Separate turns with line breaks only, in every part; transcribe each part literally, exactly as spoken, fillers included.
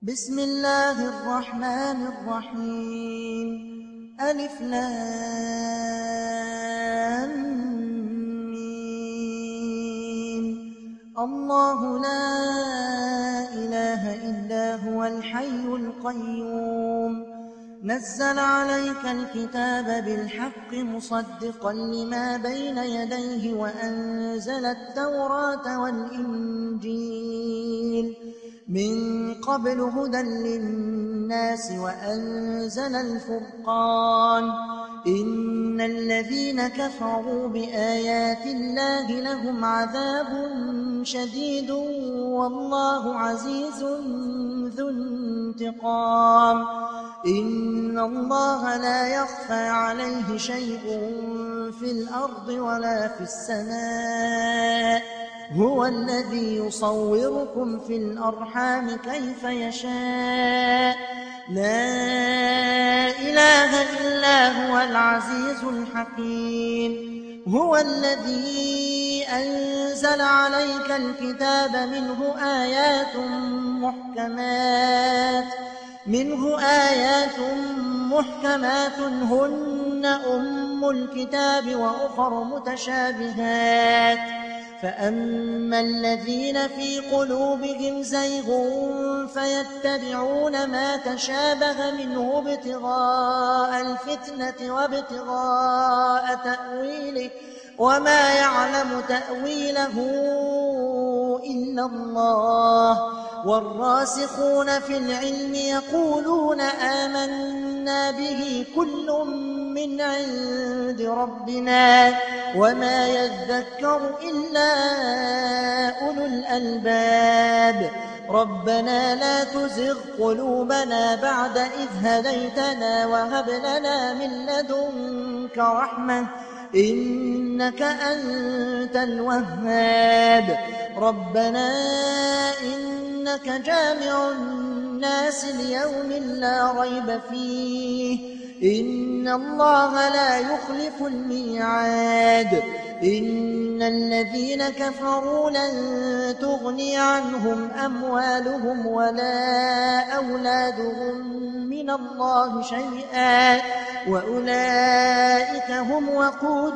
بسم الله الرحمن الرحيم ألف لام ميم الله لا إله إلا هو الحي القيوم نزل عليك الكتاب بالحق مصدقا لما بين يديه وأنزل التوراة والإنجيل من قبل هدى للناس وأنزل الفرقان إن الذين كفروا بآيات الله لهم عذاب شديد والله عزيز ذو انتقام إن الله لا يخفى عليه شيء في الأرض ولا في السماء هو الذي يصوركم في الأرحام كيف يشاء لا إله إلا هو العزيز الحكيم هو الذي أنزل عليك الكتاب منه آيات محكمات منه آيات محكمات هن أم الكتاب وأخر متشابهات فأما الذين في قلوبهم زيغ فيتبعون ما تشابه منه ابتغاء الفتنة وابتغاء تأويله وما يعلم تأويله إلا الله والراسخون في العلم يقولون آمنا به كل من عند ربنا وما يذكر إلا أولو الألباب ربنا لا تزغ قلوبنا بعد إذ هديتنا وهب لنا من لدنك رحمة إنك أنت الوهاب ربنا إنك جامع الناس ليوم لا ريب فيه إن الله لا يخلف الميعاد إن الذين كفروا لن تغني عنهم أموالهم ولا أولادهم من الله شيئا وأولئك هم وقود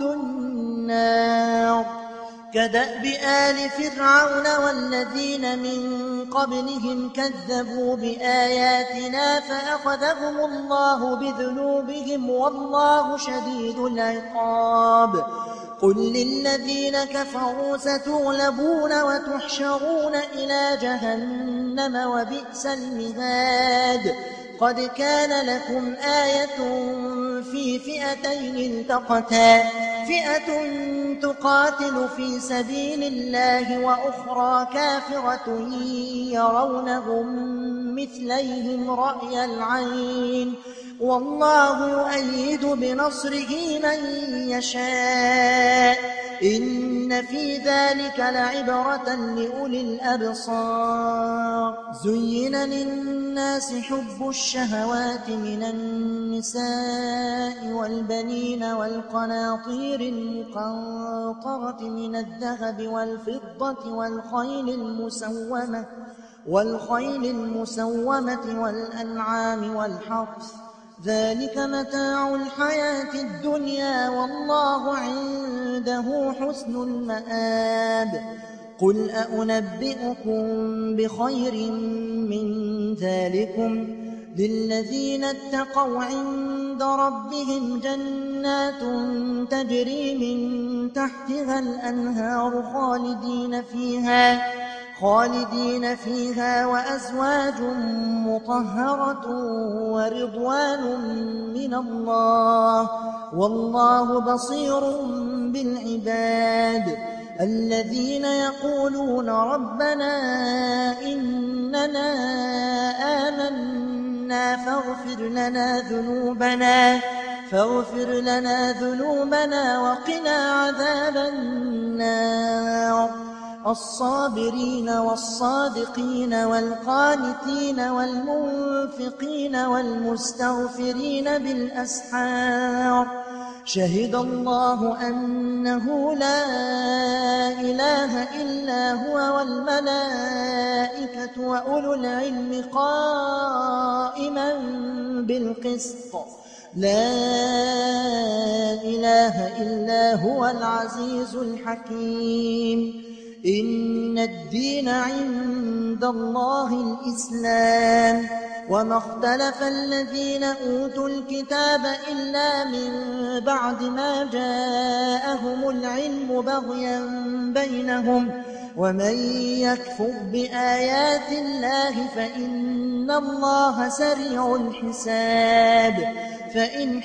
النار كدأب آل فرعون والذين من قبلهم كذبوا بآياتنا فأخذهم الله بذنوبهم والله شديد العقاب قل للذين كفروا ستغلبون وتحشرون إلى جهنم وبئس المهاد قد كان لكم آية في فئتين التقتا فئة تقاتل في سبيل الله وأخرى كافرة يرونهم مثليهم رأي العين والله يؤيد بنصره من يشاء إن في ذلك لعبرة لأولي الأبصار زين للناس حب الشهوات من النساء والبنين والقناطير المقنطرة من الذهب والفضة والخيل المسومة والخيل المسومة والأنعام والحرث ذلك متاع الحياة الدنيا والله عنده حسن المآب قل أنبئكم بخير من ذلكم للذين اتقوا عند ربهم جنات تجري من تحتها الأنهار خالدين فيها خالدين فيها وأزواج مطهرة ورضوان من الله والله بصير بالعباد الذين يقولون ربنا إننا آمنا فاغفر لنا ذنوبنا فاغفر لنا ذنوبنا وقنا عذاب النار الصابرين والصادقين والقانتين والمنفقين والمستغفرين بالأسحار شهد الله أنه لا إله إلا هو والملائكة وأولو العلم قائما بالقسط لا إله إلا هو العزيز الحكيم إن الدين عند الله الإسلام وما اختلف الذين أوتوا الكتاب إلا من بعد ما جاءهم العلم بغيا بينهم ومن يكفر بآيات الله فإن الله سريع الحساب فإن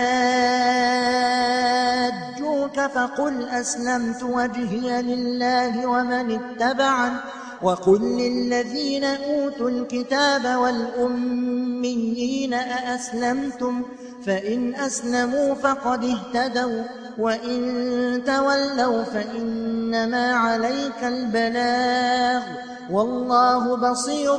حاجوك فقل أسلمت وجهي لله ومن اتبعني وقل للذين أوتوا الكتاب والأميين أأسلمتم فإن أسلموا فقد اهتدوا وإن تولوا فإنما عليك البلاغ والله بصير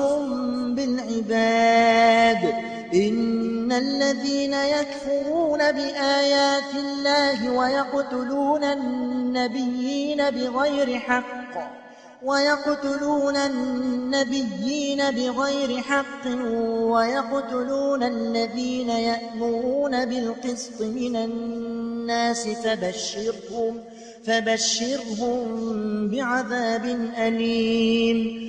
بالعباد إن الذين يكفرون بآيات الله ويقتلون النبيين بغير حق ويقتلون النبيين بغير حق ويقتلون الذين يأمرون بالقسط من الناس فبشرهم فبشرهم بعذاب أليم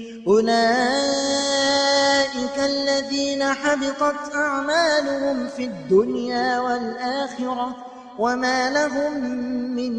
أولئك الذين حبطت أعمالهم في الدنيا والآخرة وما لهم من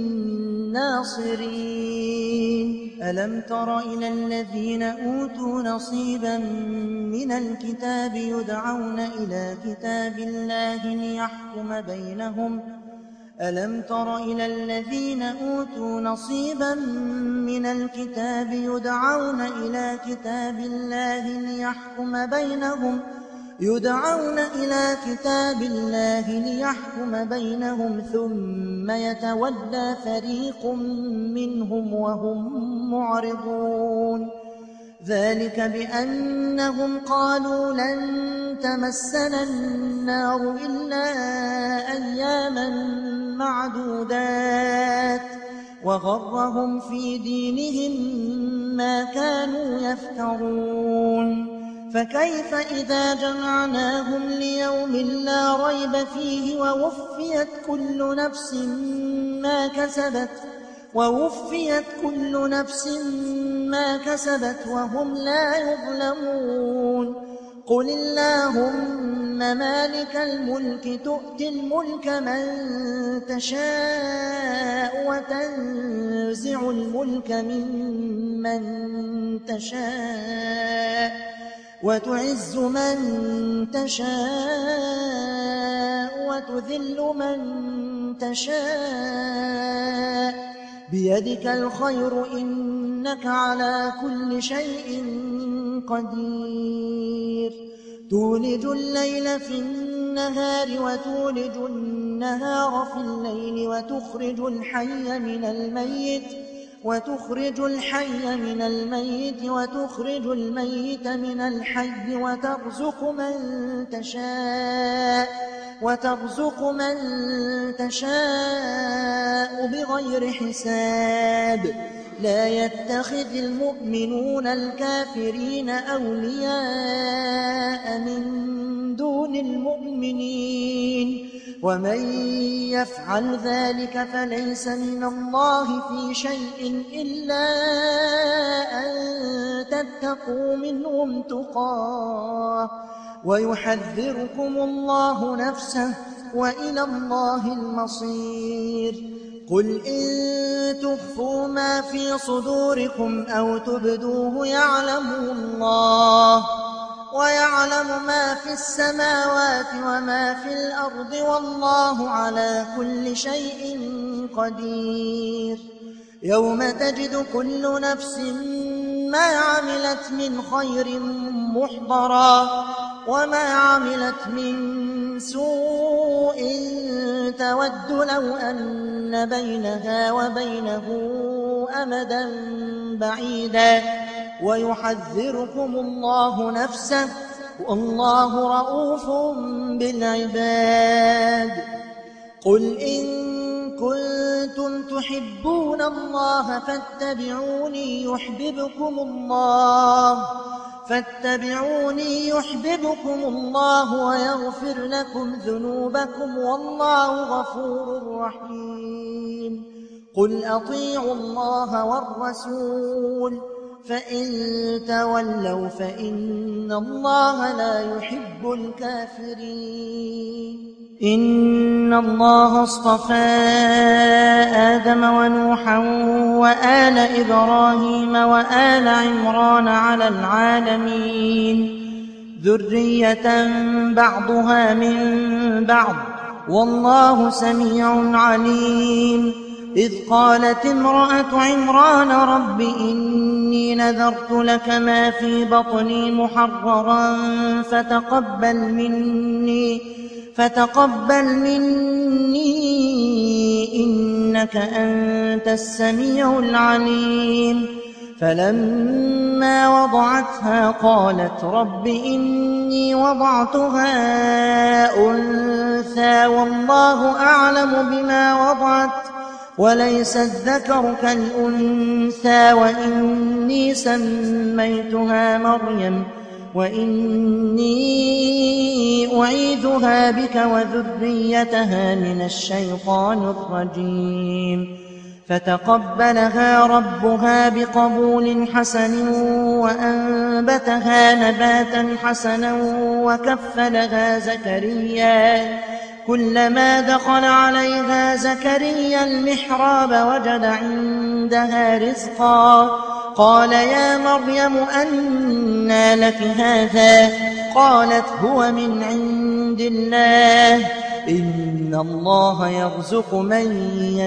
ناصرين ألم تر إلى الذين أوتوا نصيبا من الكتاب يدعون إلى كتاب الله ليحكم بينهم ألم تر إلى الذين أوتوا نصيبا من الكتاب يدعون إلى كتاب الله ليحكم بينهم يدعون إلى كتاب الله ليحكم بينهم ثم يتولى فريق منهم وهم معرضون ذلك بأنهم قالوا لن تمسنا النار إلا أياما معدودات وغرهم في دينهم ما كانوا يفترون فكيف إذا جمعناهم ليوم لا ريب فيه ووفيت كل نفس ما كسبت ووفيت كل نفس ما كسبت وهم لا يظلمون قل اللهم مالك الملك تؤتي الملك من تشاء وتنزع الملك ممن تشاء وتعز من تشاء وتذل من تشاء بيدك الخير إنك على كل شيء قدير تولج الليل في النهار وتولج النهار في الليل وتخرج الحي من الميت وتخرج الحي من الميت وتخرج الميت من الحي وترزق من تشاء وترزق من تشاء بغير حساب لا يتخذ المؤمنون الكافرين أولياء من دون المؤمنين ومن يفعل ذلك فليس من الله في شيء إلا أن تتقوا منهم تقاه ويحذركم الله نفسه وإلى الله المصير قل إن تخفوا ما في صدوركم أو تبدوه يعلمه الله ويعلم ما في السماوات وما في الأرض والله على كل شيء قدير يوم تجد كل نفس ما عملت من خير محضرا وما عملت من سوء تود لو أن بينها وبينه أمدا بعيدا ويحذركم الله نفسه والله رؤوف بالعباد قل إن كنتم تحبون الله فاتبعوني يحببكم الله فاتبعوني يحببكم الله ويغفر لكم ذنوبكم والله غفور رحيم قل أطيعوا الله والرسول فإن تولوا فإن الله لا يحب الكافرين إن الله اصطفى آدم ونوحا وآل إبراهيم وآل عمران على العالمين ذرية بعضها من بعض والله سميع عليم إذ قالت امرأة عمران رب إني نذرت لك ما في بطني محررا فتقبل مني فتقبل مني إنك أنت السميع العليم فلما وضعتها قالت رب إني وضعتها أنثى والله أعلم بما وضعت وليس الذكر كالأنثى وإني سميتها مريم وإني أعيذها بك وذريتها من الشيطان الرجيم فتقبلها ربها بقبول حسن وأنبتها نباتا حسنا وكفلها زكريا كلما دخل عليها زكريا المحراب وجد عندها رزقا قال يا مريم أنى لك هذا قالت هو من عند الله إن الله يرزق من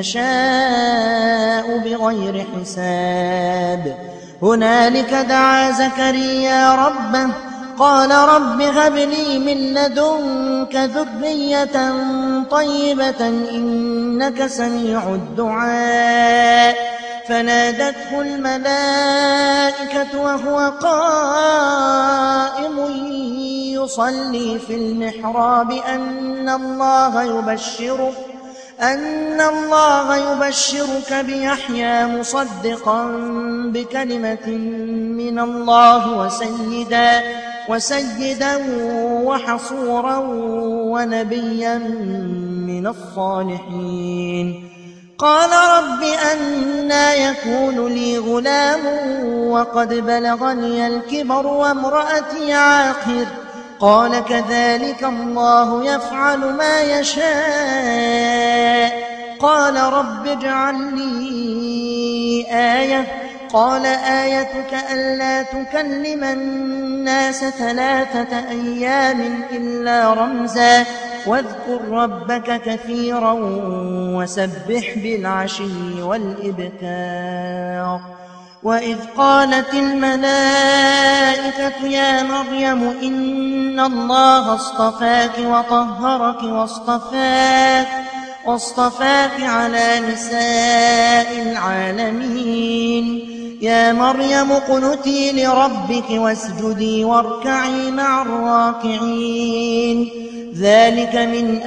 يشاء بغير حساب هنالك دعا زكريا ربه قال رب هب لي من لدنك ذرية طيبة إنك سميع الدعاء فنادته الملائكة وهو قائم يصلي في المحراب أن الله يبشرك أن الله يبشرك بيحيى مصدقا بكلمة من الله وسيدا وسيدا وحصورا ونبيا من الصالحين قال رب أنى يكون لي غلام وقد بلغني الكبر وامرأتي عاقر قال كذلك الله يفعل ما يشاء قال رب اجعل لي آية قال آيتك ألا تكلم الناس ثلاثة أيام إلا رمزا واذكر ربك كثيرا وسبح بالعشي والإبكار وإذ قالت الملائكة يا مريم إن الله اصطفاك وطهرك واصطفاك واصطفاك على نساء العالمين يا مريم اقنتي لربك واسجدي واركعي مع الراكعين ذلك من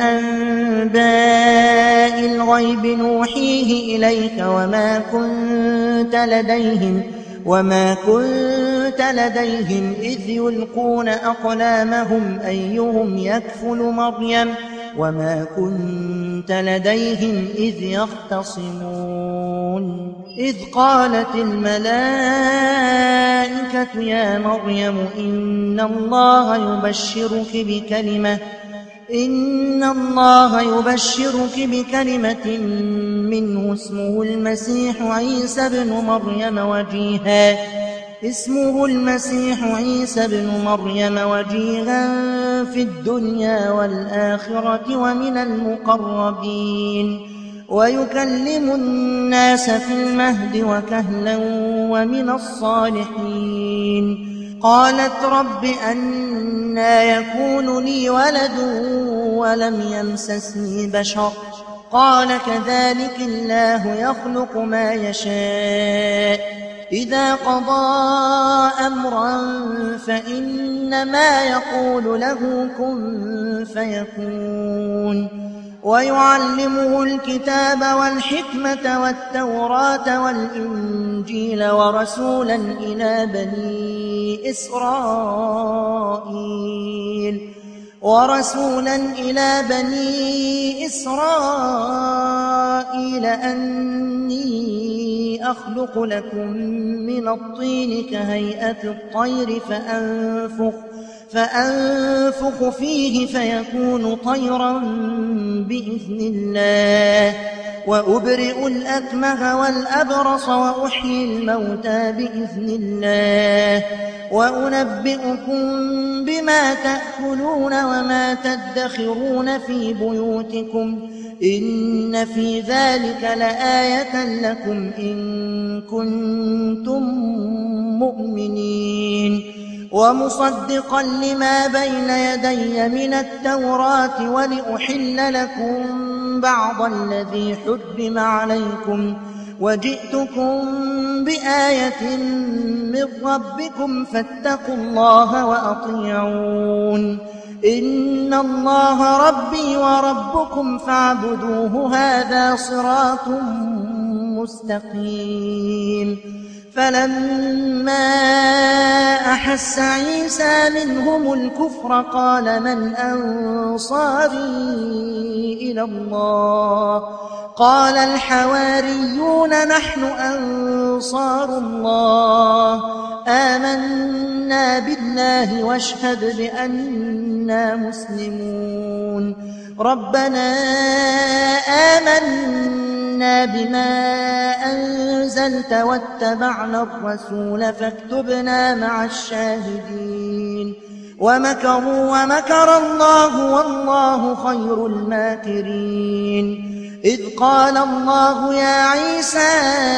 أنباء الغيب نوحيه إليك وما كنت لديهم وما كنت لديهم إذ يلقون أقلامهم أيهم يكفل مريم وما كنت لديهم إذ يختصمون إذ قالت الملائكة يا مريم إن الله يبشرك بكلمة إن الله يبشرك بكلمة منه اسمه المسيح عيسى بن مريم وجيها اسمه المسيح عيسى بن مريم وجيها في الدنيا والآخرة ومن المقربين ويكلم الناس في المهد وكهلا ومن الصالحين قالت رب أنى يكون لي ولد ولم يمسسني بشر قال كذلك الله يخلق ما يشاء إذا قضى أمرا فإنما يقول له كن فيكون ويعلمه الكتاب والحكمة والتوراة والإنجيل ورسولا إلى بني إسرائيل ورسولا إلى بني إسرائيل أني أخلق لكم من الطين كهيئة الطير فأنفخ فأنفخ فيه فيكون طيرا بإذن الله وأبرئ الأكمه والأبرص وأحيي الموتى بإذن الله وأنبئكم بما تأكلون وما تدخرون في بيوتكم إن في ذلك لآية لكم إن كنتم مؤمنين ومصدقا لما بين يدي من التوراة ولأحل لكم بعض الذي حرم عليكم وجئتكم بآية من ربكم فاتقوا الله وأطيعون إن الله ربي وربكم فاعبدوه هذا صراط مستقيم فلما أحس عيسى منهم الكفر قال من أنصاري إلى الله قال الحواريون نحن أنصار الله آمنا بالله واشهد بأننا مسلمون ربنا آمنا بما أنزلت واتبعنا الرسول فاكتبنا مع الشاهدين ومكروا ومكر الله والله خير الماكرين إذ قال الله يا عيسى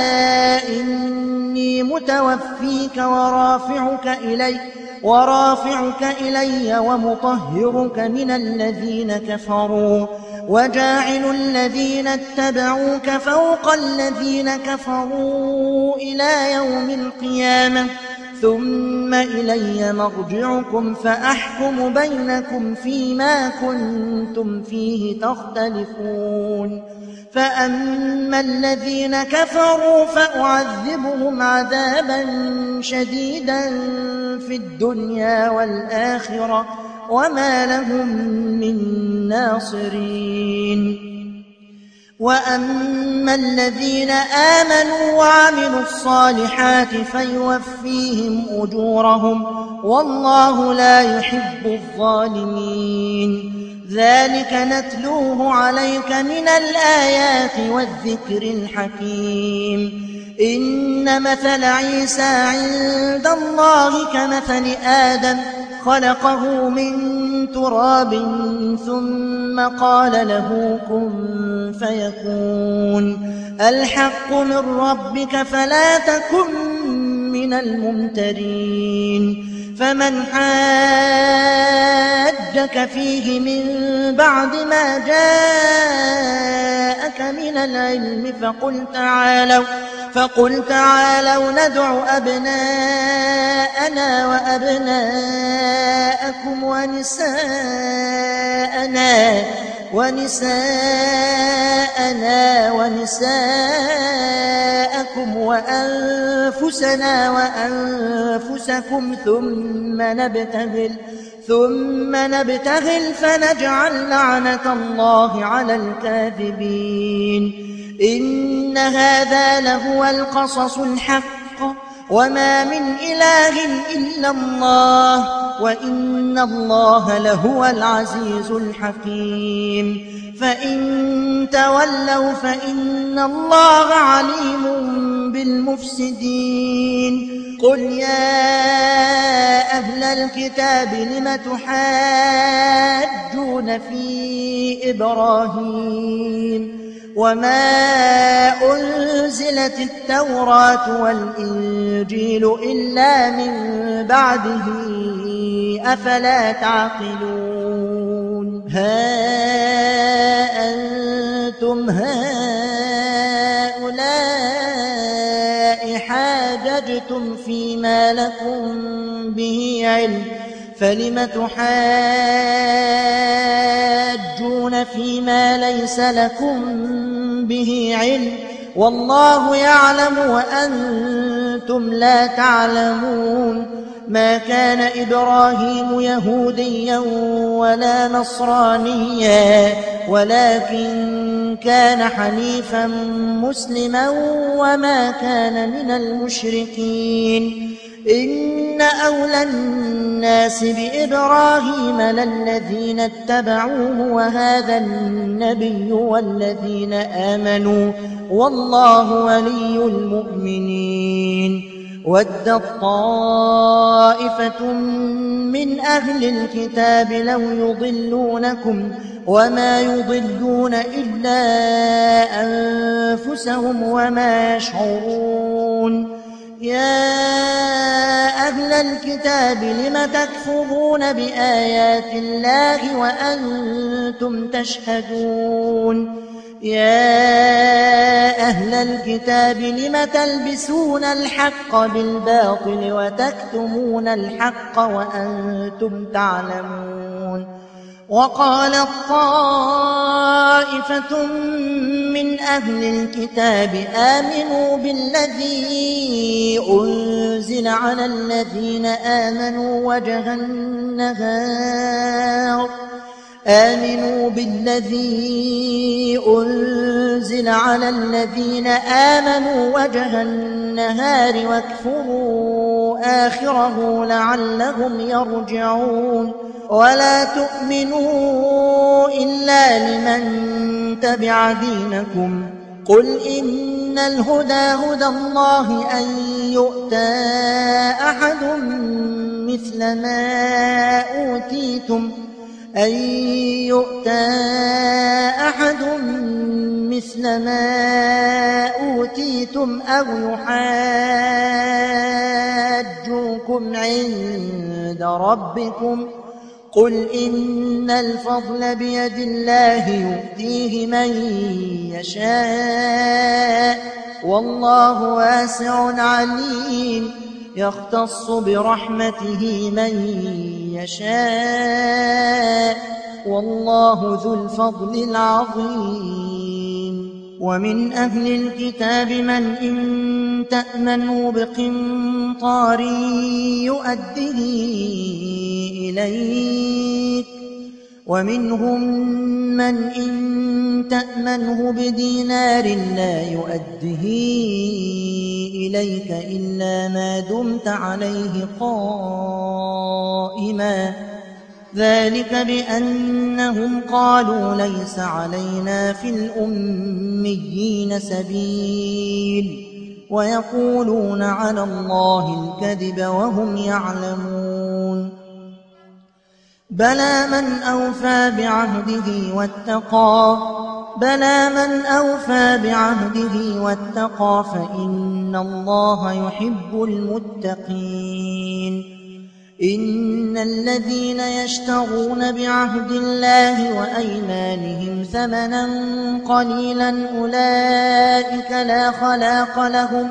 إني متوفيك ورافعك إلي ورافعك إلي ومطهرك من الذين كفروا وجاعل الذين اتبعوك فوق الذين كفروا إلى يوم القيامة ثم إلي مرجعكم فأحكم بينكم فيما كنتم فيه تختلفون فأما الذين كفروا فأعذبهم عذابا شديدا في الدنيا والآخرة وما لهم من ناصرين وأما الذين آمنوا وعملوا الصالحات فيوفيهم أجورهم والله لا يحب الظالمين ذلك نتلوه عليك من الآيات والذكر الحكيم إن مثل عيسى عند الله كمثل آدم خلقه من تراب ثم قال له كن فيكون الحق من ربك فلا تكن من الممترين فمن حاجك فيه من بعد ما جاءك من العلم فقل تعالوا فقل تعالوا ندع أبناءنا وأبناءكم ونساءنا ونساءنا ونساءكم وأنفسنا وأنفسكم ثم نبتهل ثم نبتهل فنجعل لعنة الله على الكاذبين إن هذا لهو القصص الحق وما من إله إلا الله وإن الله لهو العزيز الحكيم فإن تولوا فإن الله عليم بالمفسدين قل يا أهل الكتاب لم تحاجون في إبراهيم وما أنزلت التوراة والإنجيل إلا من بعده أفلا تعقلون ها أنتم هؤلاء حاججتم فيما لكم به علم فلم تحاجون تحاجون فيما ليس لكم به علم والله يعلم وأنتم لا تعلمون ما كان إبراهيم يهوديا ولا نصرانيا ولكن كان حنيفا مسلما وما كان من المشركين إن أولى الناس بإبراهيم للذين اتبعوه وهذا النبي والذين آمنوا والله ولي المؤمنين ودت طائفة من أهل الكتاب لو يضلونكم وما يضلون إلا أنفسهم وما يشعرون يا أهل الكتاب لم تكفرون بآيات الله وأنتم تشهدون يا أهل الكتاب لم تلبسون الحق بالباطل وتكتمون الحق وأنتم تعلمون وقالت طائفة من أهل الكتاب آمنوا بالذي أنزل على الذين آمنوا وجه النهار آمنوا بالذي أنزل على الذين آمنوا وجه النهار واكفروا آخره لعلهم يرجعون ولا تؤمنوا إلا لمن تبع دينكم قل إن الهدى هدى الله أن يؤتى أحد مثل ما أوتيتم أن يؤتى أحد مثل ما أوتيتم أو يحاجوكم عند ربكم قل إن الفضل بيد الله يؤتيه من يشاء والله واسع عليم يختص برحمته من يشاء والله ذو الفضل العظيم ومن أهل الكتاب من إن تأمنوا بقنطار يؤده إليك ومنهم من إن تأمنه بدينار لا يؤده إليك إلا ما دمت عليه قائما ذلك بأنهم قالوا ليس علينا في الأميين سبيل ويقولون على الله الكذب وهم يعلمون بلى من أوفى بعهده واتقى بلى من أوفى بعهده واتقى فإن الله يحب المتقين إن الذين يشترون بعهد الله وأيمانهم ثمنا قليلا أولئك لا خلاق لهم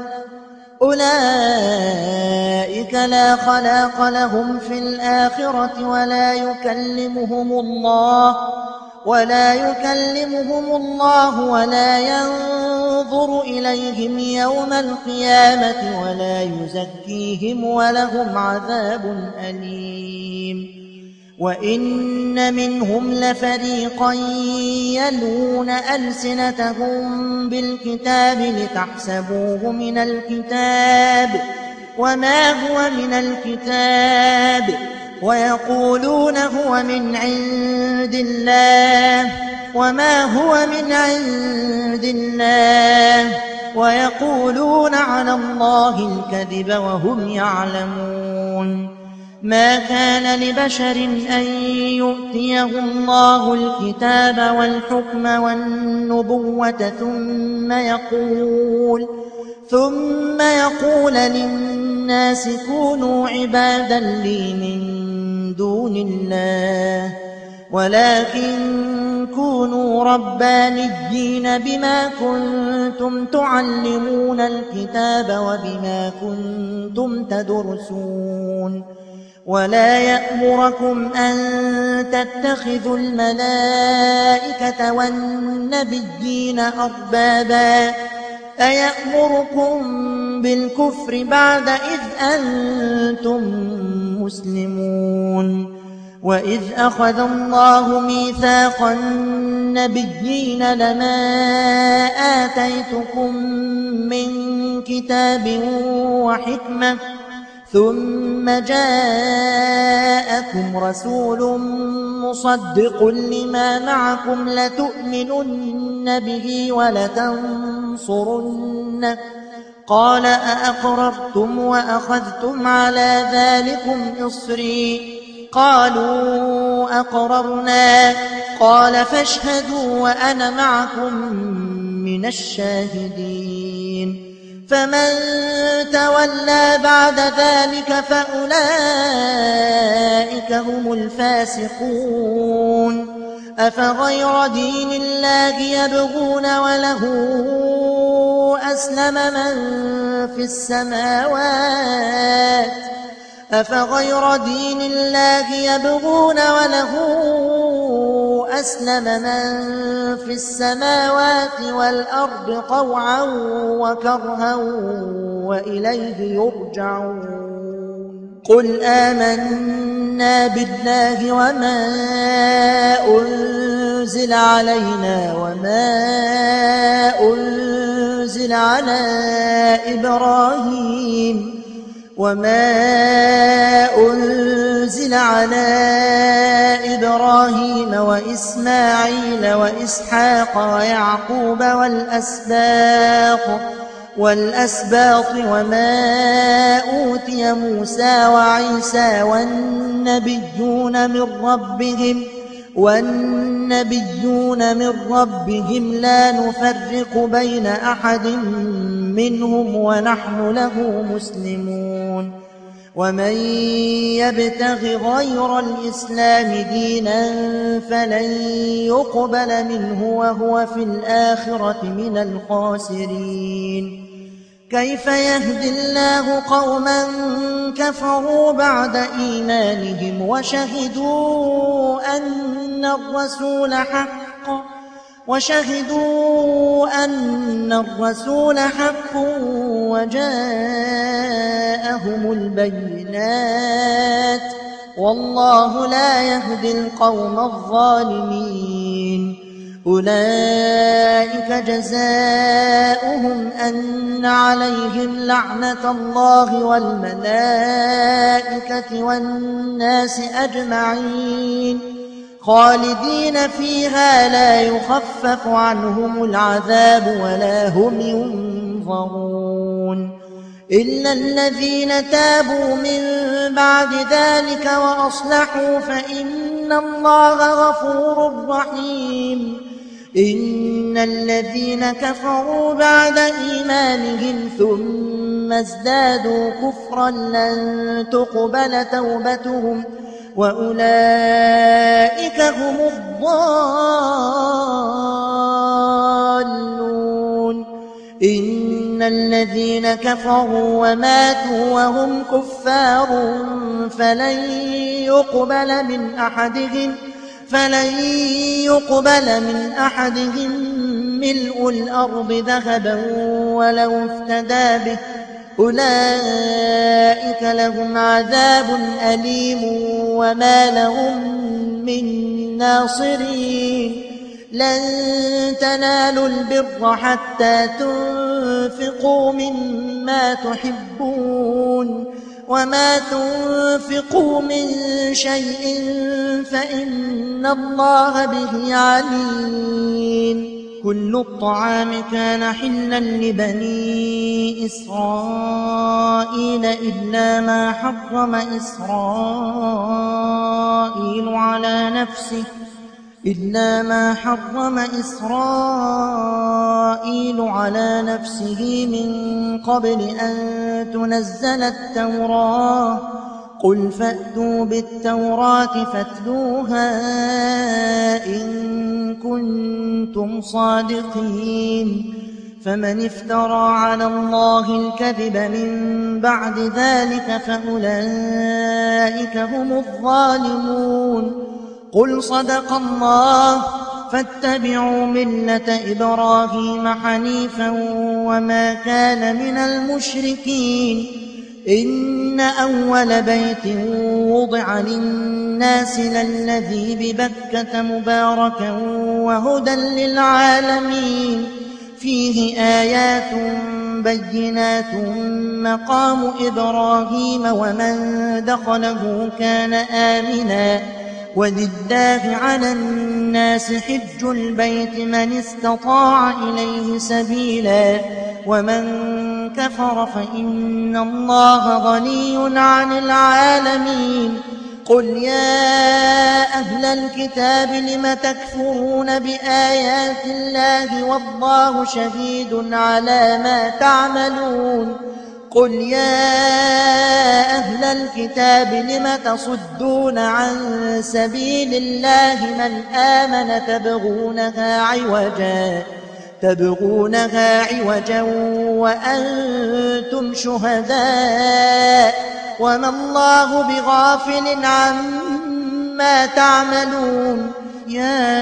أولئك لا خلاق لهم في الآخرة ولا يكلمهم الله ولا يكلمهم الله ولا ينظر إليهم يوم القيامة ولا يزكيهم ولهم عذاب أليم وإن منهم لفريقا يلون ألسنتهم بالكتاب لتحسبوه من الكتاب وما هو من الكتاب ويقولون هو من عند الله وما هو من عند الله ويقولون على الله الكذب وهم يعلمون ما كان لبشر أن يؤتيه الله الكتاب والحكم والنبوة ثم يقول ثم يقول للناس كونوا عبادا لي من دون الله ولكن كونوا ربانيين بما كنتم تعلمون الكتاب وبما كنتم تدرسون ولا يأمركم أن تتخذوا الملائكة والنبيين أربابا أيأمركم بالكفر بعد إذ أنتم مسلمون وإذ أخذ الله ميثاق النبيين لما آتيتكم من كتاب وحكمة ثم جاءكم رسول مصدق لما معكم لتؤمنن به ولتنصرنه قال أأقررتم وأخذتم على ذلكم إصري قالوا أقررنا قال فاشهدوا وأنا معكم من الشاهدين فمن تولى بعد ذلك فأولئك هم الفاسقون أفغير دين الله يبغون وله أسلم من في السماوات أفغير دين الله يبغون وله أسلم من في السماوات والأرض طوعا وكرها وإليه يرجعون قل آمنا بالله وما أنزل علينا وما أنزل على إبراهيم وما أنزل على إبراهيم وإسماعيل وإسحاق ويعقوب والأسباط والأسباط وما أوتي موسى وعيسى والنبيون من ربهم والنبيون من ربهم لا نفرق بين أحد منهم ونحن له مسلمون ومن يبتغ غير الإسلام دينا فلن يقبل منه وهو في الآخرة من الخاسرين كيف يهدي الله قوما كفروا بعد إيمانهم وشهدوا أن الرسول حق وشهدوا أن الرسول حق وجاءهم البينات والله لا يهدي القوم الظالمين أولئك جزاؤهم أن عليهم لعنة الله والملائكة والناس أجمعين خالدين فيها لا يخفف عنهم العذاب ولا هم ينظرون إلا الذين تابوا من بعد ذلك وأصلحوا فإن الله غفور رحيم إن الذين كفروا بعد إيمانهم ثم ازدادوا كفرا لن تقبل توبتهم وأولئك هم الضالون إن الذين كفروا وماتوا وهم كفار فلن يقبل من أحدهم فلن يقبل من أحدهم ملء الأرض ذهبا ولو افتدى به أولئك لهم عذاب أليم وما لهم من ناصرين لن تنالوا البر حتى تنفقوا مما تحبون وما تنفقوا من شيء فإن الله به عليم كل الطعام كان حلا لبني إسرائيل إلا ما حرم إسرائيل على نفسه إلا ما حرم إسرائيل على نفسه من قبل أن تنزل التوراة قل فأتوا بالتوراة فاتلوها إن كنتم صادقين فمن افترى على الله الكذب من بعد ذلك فأولئك هم الظالمون. قل صدق الله فاتبعوا ملة إبراهيم حنيفا وما كان من المشركين. إن أول بيت وضع للناس للذي ببكة مباركا وهدى للعالمين، فيه آيات بينات مقام إبراهيم ومن دخله كان آمنا، ولله على الناس حج البيت من استطاع إليه سبيلا، ومن كفر فإن الله غني عن العالمين. قل يا أهل الكتاب لم تكفرون بآيات الله والله شهيد على ما تعملون. قل يا أهل الكتاب لم تصدون عن سبيل الله من آمن تبغونها عوجا تبغونها عوجا وأنتم شهداء وما الله بغافل عما تعملون. يا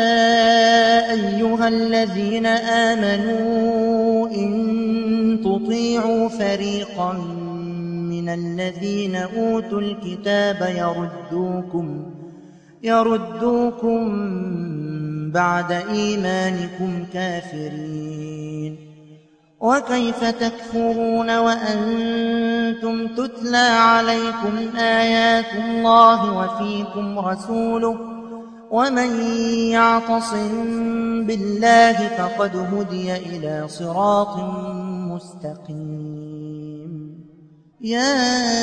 أيها الذين آمنوا إن تطيعوا فريقا من الذين أوتوا الكتاب يردوكم يردوكم بعد إيمانكم كافرين، وكيف تكفرون وأنتم تتلى عليكم آيات الله وفيكم رسوله، ومن يعتصم بالله فقد هدي إلى صراط مستقيم. يا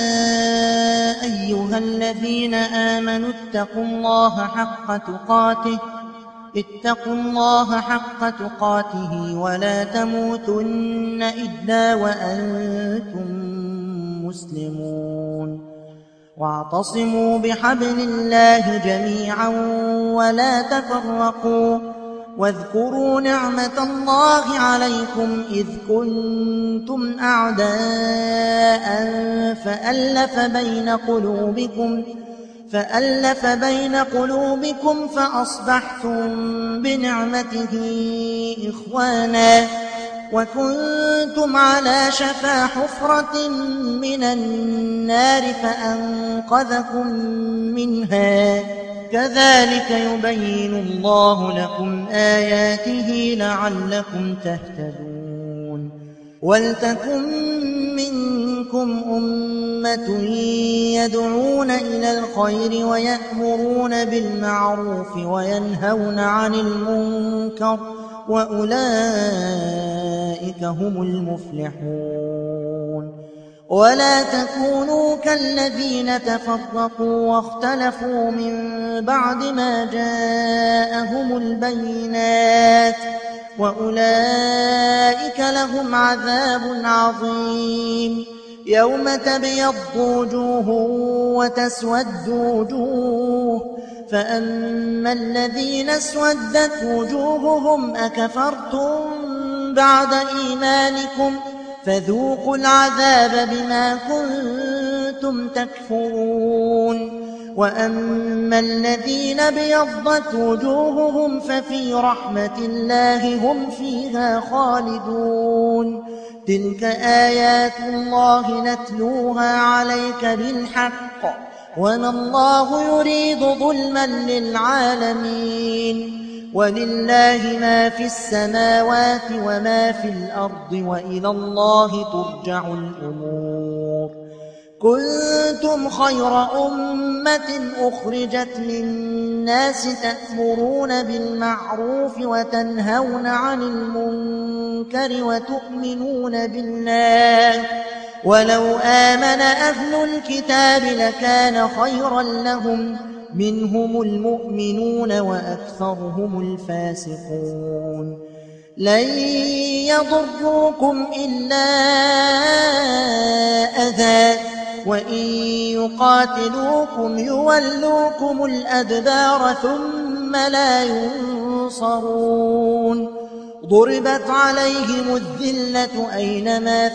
أيها الذين آمنوا اتقوا الله حق تقاته اتقوا الله حق تقاته ولا تموتن إلا وأنتم مسلمون، واعتصموا بحبل الله جميعا ولا تفرقوا، واذكروا نعمة الله عليكم إذ كنتم أعداء فألف بين قلوبكم فألف بين قلوبكم فأصبحتم بنعمته إخوانا، وكنتم على شفا حفرة من النار فأنقذكم منها، كذلك يبين الله لكم آياته لعلكم تهتدون. ولتكن منكم أمة يدعون إلى الخير ويأمرون بالمعروف وينهون عن المنكر وأولئك هم المفلحون. ولا تكونوا كالذين تفرقوا واختلفوا من بعد ما جاءهم البينات وأولئك لهم عذاب عظيم. يوم تبيض وجوه وتسود وجوه، فأما الذين اسودت وجوههم أكفرتم بعد إيمانكم فذوقوا العذاب بما كنتم تكفرون. وأما الذين ابيضت وجوههم ففي رحمة الله هم فيها خالدون. تلك آيات الله نتلوها عليك بالحق وما الله يريد ظلما للعالمين. ولله ما في السماوات وما في الأرض وإلى الله ترجع الأمور. كنتم خير أمة أخرجت للناس تأمرون بالمعروف وتنهون عن المنكر وتؤمنون بالله، ولو آمن أهل الكتاب لكان خيرا لهم، منهم المؤمنون وأكثرهم الفاسقون. لن يضروكم إلا أذى، وإن يقاتلوكم يولوكم الأدبار ثم لا ينصرون. ضربت عليهم الذلة أينما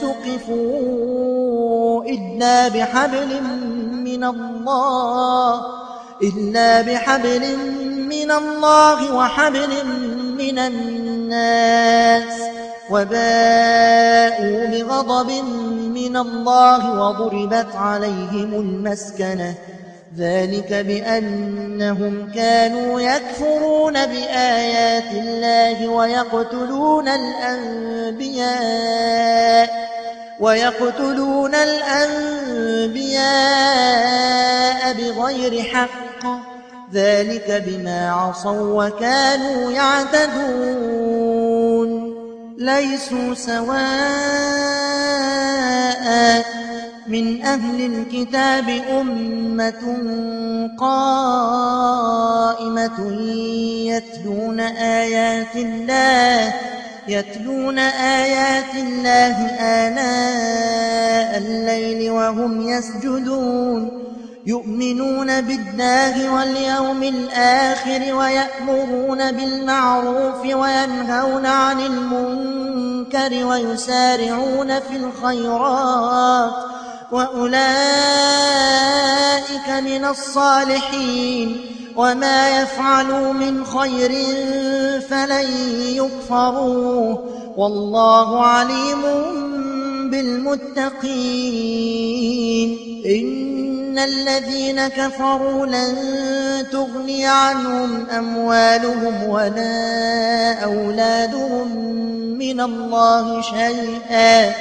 ثقفوا إلا بحبل من الله إلا بحبل من الله وحبل من الناس وباءوا بغضب من الله وضربت عليهم المسكنة ذلك بأنهم كانوا يكفرون بآيات الله ويقتلون الأنبياء ويقتلون الأنبياء بغير حق ذلك بما عصوا وكانوا يعتدون ليسوا سواء من أهل الكتاب أمة قائمة يتلون آيات الله يتلون آيات الله آناء الليل وهم يسجدون يؤمنون بالله واليوم الآخر ويأمرون بالمعروف وينهون عن المنكر ويسارعون في الخيرات وأولئك من الصالحين وما يفعلوا من خير فلن يكفروه والله عليم بالمتقين إن الذين كفروا لن تغني عنهم أموالهم ولا أولادهم من الله شيئا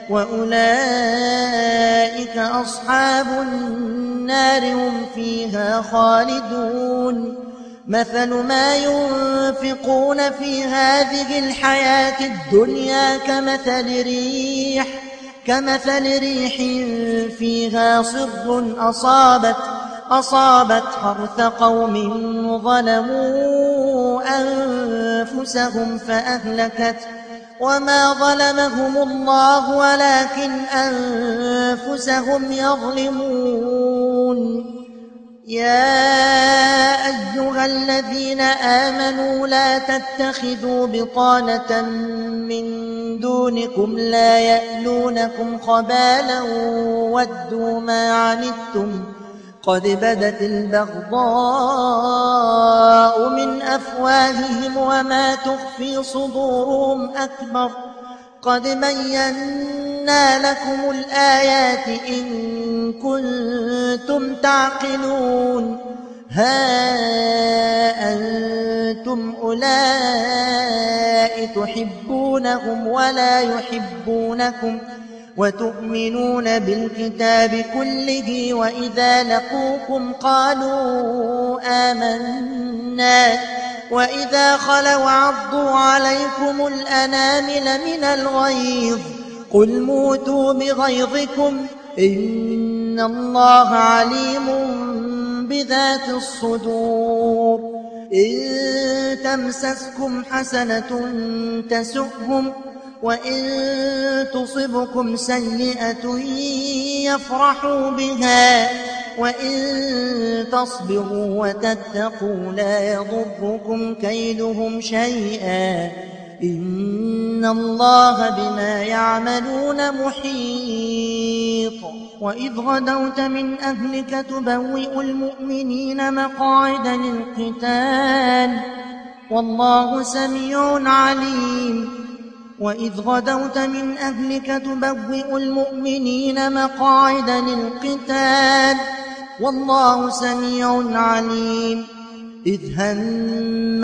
وأولئك أصحاب النار هم فيها خالدون مثل ما ينفقون في هذه الحياة الدنيا كمثل ريح كمثل ريح فيها صر أصابت أصابت حرث قوم ظلموا أنفسهم فأهلكت وما ظلمهم الله ولكن أنفسهم يظلمون يا أيها الذين آمنوا لا تتخذوا بطانة من دونكم لا يألونكم خبالا ودوا ما عنتم قد بدت البغضاء من أفواههم وما تخفي صدورهم أكبر قد بينا لكم الآيات إن كنتم تعقلون ها أنتم أولئك تحبونهم ولا يحبونكم وتؤمنون بالكتاب كله وإذا لقوكم قالوا آمنا وإذا خلوا عضوا عليكم الأنامل من الغيظ قل موتوا بغيظكم إن الله عليم بذات الصدور إن تمسسكم حسنة تسؤهم وإن تصبكم سيئة يفرحوا بها وإن تصبروا وتتقوا لا يضركم كيدهم شيئا إن الله بما يعملون محيط وإذ غدوت من أهلك تبوئ المؤمنين مقاعد للقتال والله سميع عليم وإذ غدوت من أهلك تبوئ المؤمنين مقاعد للقتال والله سميع عليم إذ هم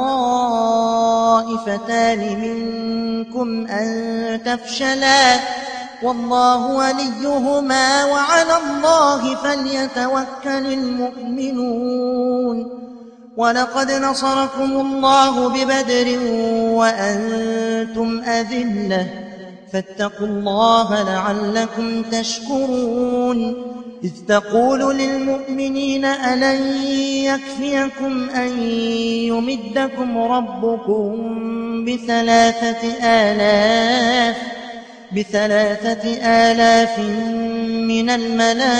الطائفتان منكم أن تفشلا والله وليهما وعلى الله فليتوكل المؤمنون ولقد نصركم الله ببدر وأنتم أذلة فاتقوا الله لعلكم تشكرون إذ تقول للمؤمنين ألن يكفيكم أن يمدكم ربكم بثلاثة آلاف بثلاثة آلاف من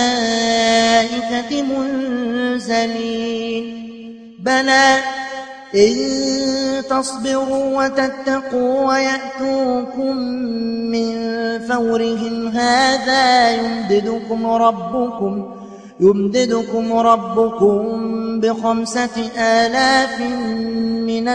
الملائكة منزلين بلى إن تصبروا وتتقوا ويأتوكم من فورهم هذا يمددكم ربكم يمددكم ربكم بخمسة آلاف من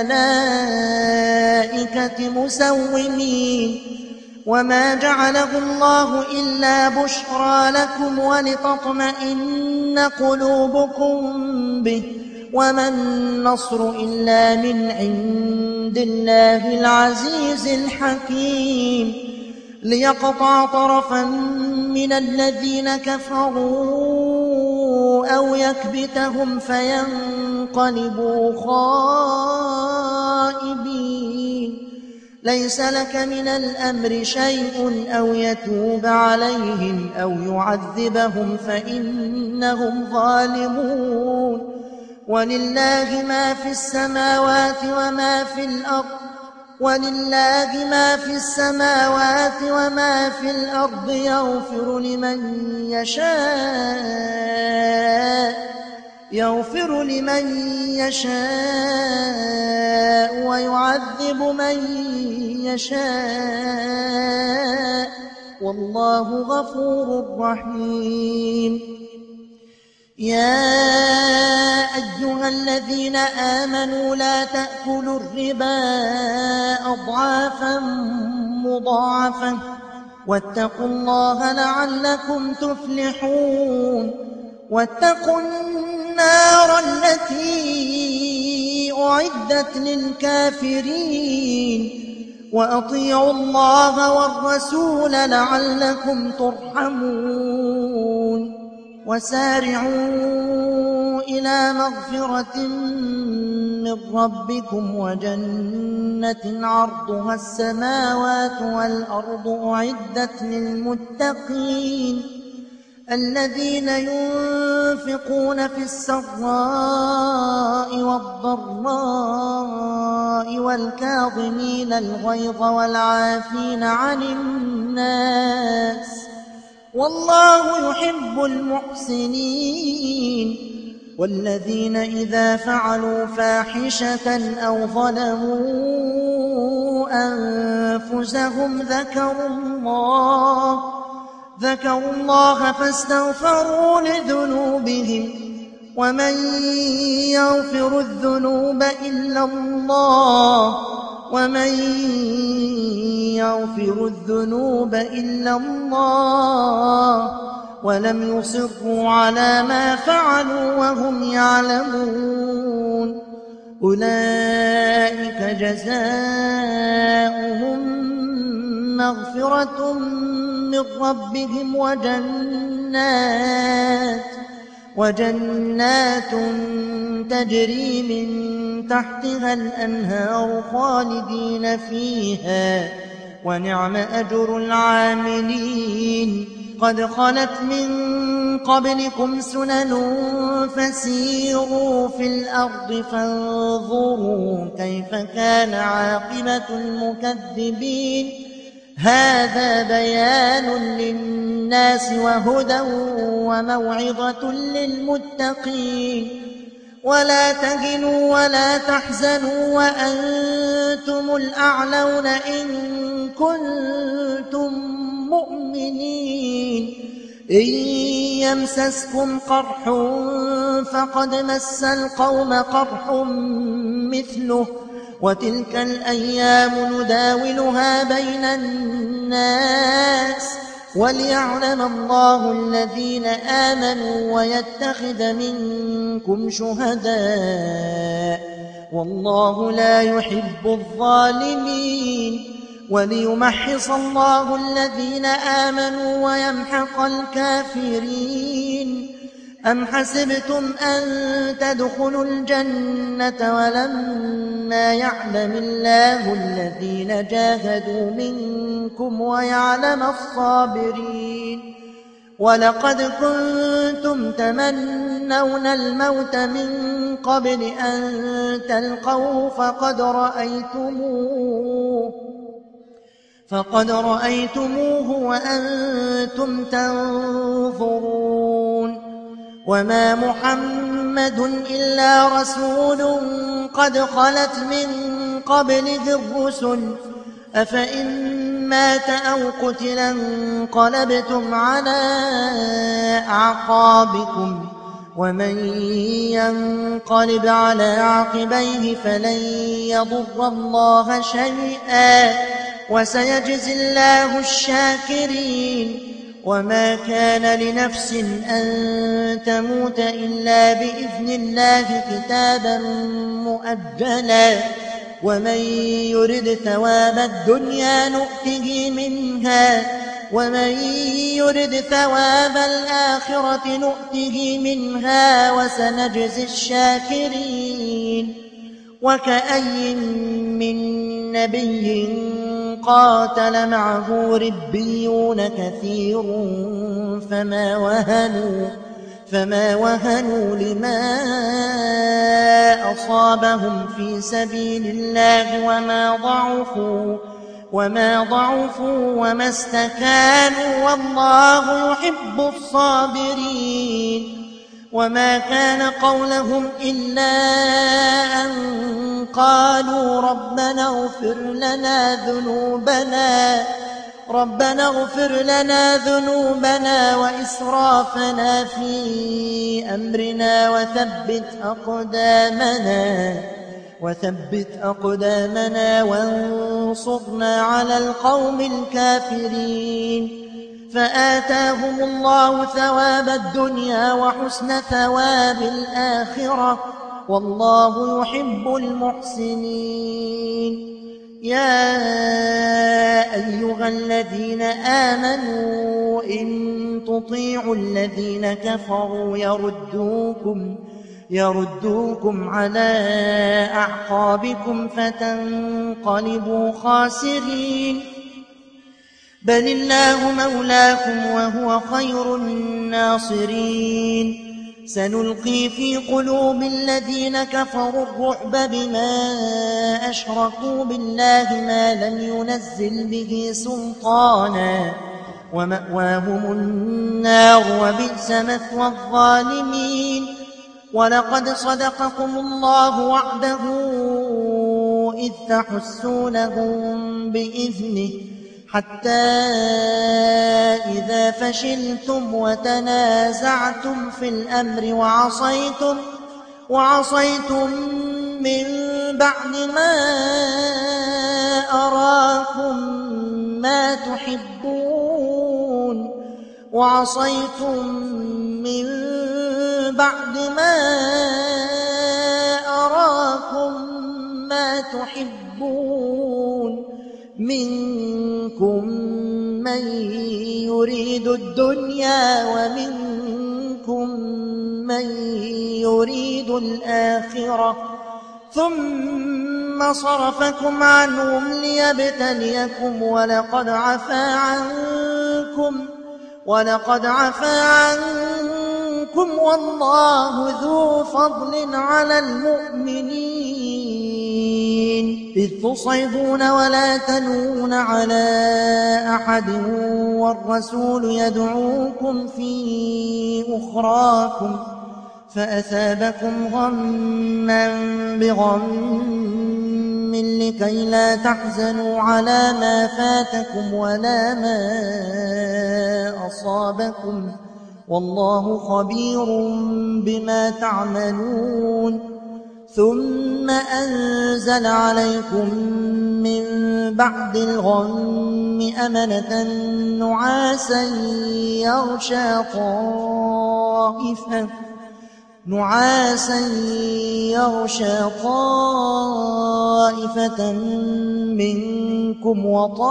الملائكة مسومين وما جعله الله إلا بشرى لكم ولتطمئن قلوبكم به وما النصر إلا من عند الله العزيز الحكيم ليقطع طرفا من الذين كفروا أو يكبتهم فينقلبوا خائبين ليس لك من الأمر شيء أو يتوب عليهم أو يعذبهم فإنهم ظالمون ولله ما في السماوات وما في الأرض ولله ما في السماوات وما في الأرض يغفر لمن يشاء يغفر لمن يشاء ويعذب من يشاء والله غفور رحيم يا أيها الذين آمنوا لا تأكلوا الربا أضعافا مضاعفة واتقوا الله لعلكم تفلحون واتقوا النار التي أعدت للكافرين وأطيعوا الله والرسول لعلكم ترحمون وسارعوا إلى مغفرة من ربكم وجنة عرضها السماوات والأرض أعدت للمتقين الذين ينفقون في السراء والضراء والكاظمين الغيظ والعافين عن الناس والله يحب المحسنين والذين إذا فعلوا فاحشة أو ظلموا أنفسهم ذكروا الله ذكروا الله فاستغفروا لذنوبهم ومن يغفر الذنوب إلا الله ومن يغفر الذنوب إلا الله ولم يصروا على ما فعلوا وهم يعلمون أولئك جزاؤهم مغفرة من ربهم وجنات وجنات تجري من تحتها الأنهار خالدين فيها ونعم أجر العاملين قد خلت من قبلكم سنن فسيروا في الأرض فانظروا كيف كان عاقبة المكذبين هذا بيان للناس وهدى وموعظة للمتقين ولا تهنوا ولا تحزنوا وأنتم الأعلون إن كنتم مؤمنين إن يمسسكم قرح فقد مس القوم قرح مثله وتلك الأيام نداولها بين الناس وليعلم الله الذين آمنوا ويتخذ منكم شهداء والله لا يحب الظالمين وليمحص الله الذين آمنوا ويمحق الكافرين أم حسبتم أن تدخلوا الجنة ولما يعلم الله الذين جاهدوا منكم ويعلم الصابرين ولقد كنتم تمنون الموت من قبل أن تلقوه فقد رأيتموه فقد رأيتموه وأنتم تنظرون وما محمد محمد إلا رسول قد خلت من قبله الرسل أفإن مات أو قتل انقلبتم على أعقابكم ومن ينقلب على عقبيه فلن يضر الله شيئا وسيجزي الله الشاكرين وما كان لنفس أن تموت إلا بإذن الله كتابا مؤجلا ومن يرد ثواب الدنيا نؤته منها ومن يرد ثواب الآخرة نؤته منها وسنجزي الشاكرين وكأي من نبي قاتل معه ربيون كثير فما وهنوا فما وهنوا لما أصابهم في سبيل الله وما ضعفوا وما ضعفوا وما استكانوا والله يحب الصابرين وما كان قولهم إلا أن قالوا ربنا اغفر لنا ذنوبنا ربنا اغفر لنا ذنوبنا وإسرافنا في أمرنا وثبت أقدامنا وثبت أقدامنا وانصرنا على القوم الكافرين فآتاهم الله ثواب الدنيا وحسن ثواب الآخرة والله يحب المحسنين يا أيها الذين آمنوا إن تطيعوا الذين كفروا يردوكم يردوكم على أعقابكم فتنقلبوا خاسرين بل الله مولاكم وهو خير الناصرين سنلقي في قلوب الذين كفروا الرعب بما أشركوا بالله ما لم ينزل به سلطانا ومأواهم النار وبئس مثوى الظالمين ولقد صدقكم الله وعده إذ تحسونهم بإذنه حتى إذا فشلتم وتنازعتم في الأمر وعصيتم وعصيتم من بعد ما أراكم ما تحبون وعصيتم من بعد ما أراكم ما تحبون منكم من يريد الدنيا ومنكم من يريد الآخرة ثم صرفكم عنهم ليبتليكم ولقد عفا عنكم ولقد عفا عنكم والله ذو فضل على المؤمنين إذ تصعدون ولا تلوون على أحد والرسول يدعوكم في أخراكم فأثابكم غما بغم لكي لا تحزنوا على ما فاتكم ولا ما أصابكم والله خبير بما تعملون ثم أنزل عليكم من بعد الغم أمنة نعاسا يغشى طائفة نعاسا يغشى طائفة منكم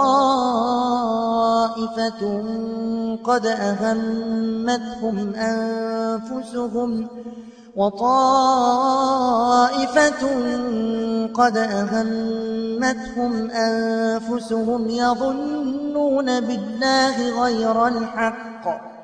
وطائفة قد أهمتهم أنفسهم وطائفة قد أهمتهم أنفسهم يظنون بالله غير الحق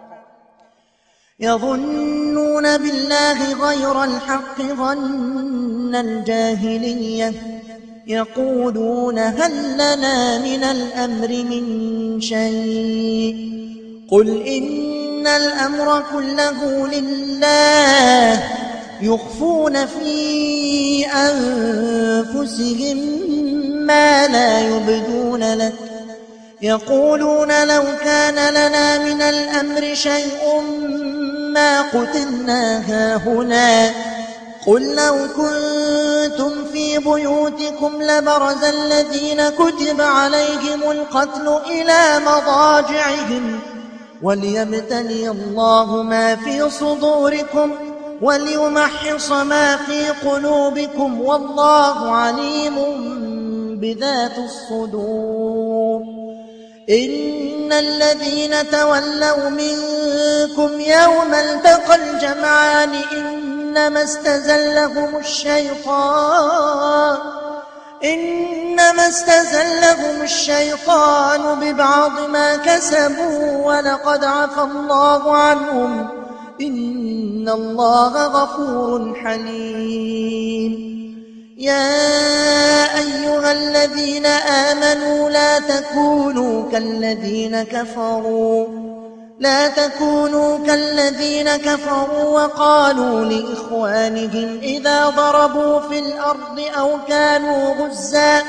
يظنون بالله غير الحق ظن الجاهلية يقولون هل لنا من الأمر من شيء قل إن الأمر كله لله يخفون في أنفسهم ما لا يبدون لك يقولون لو كان لنا من الأمر شيء ما قتلنا هاهنا قل لو كنتم في بيوتكم لبرز الذين كتب عليهم القتل إلى مضاجعهم وليبتلي الله ما في صدوركم وليمحص ما في قلوبكم والله عليم بذات الصدور إن الذين تولوا منكم يوم التقى الجمعان إنما استزلهم الشيطان إنما استزلهم الشيطان ببعض ما كسبوا ولقد عفى الله عنهم إن الله غفور حليم يا أيها الذين آمنوا لا تكونوا كالذين كفروا لا تكونوا كالذين كفروا وقالوا لإخوانهم إذا ضربوا في الأرض أو كانوا غزا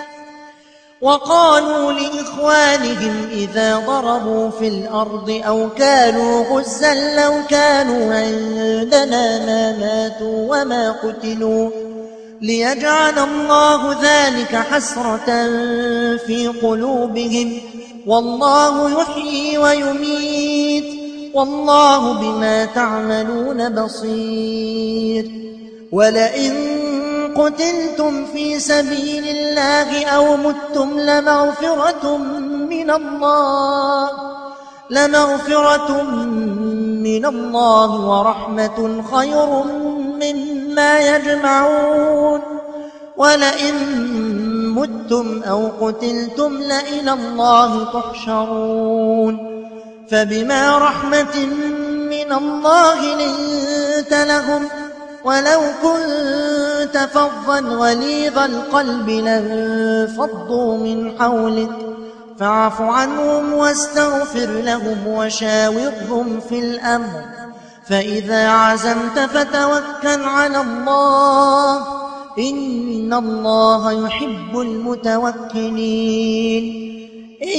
وقالوا لإخوانهم إذا ضربوا في الأرض أو كانوا غزا لو كانوا عندنا ما ماتوا وما قتلوا ليجعل الله ذلك حسرة في قلوبهم والله يحيي ويميت والله بما تعملون بصير ولئن قتلتم في سبيل الله أو متم لمغفرة من الله لمغفرة من الله ورحمة خير مما يجمعون ولئن متم أو قتلتم لإلى الله تحشرون فبما رحمة من الله لنت لهم ولو كنت فظا غليظ القلب لانفضوا من حولك فاعف عنهم واستغفر لهم وشاورهم في الأمر فإذا عزمت فتوكل على الله إن الله يحب المتوكلين إن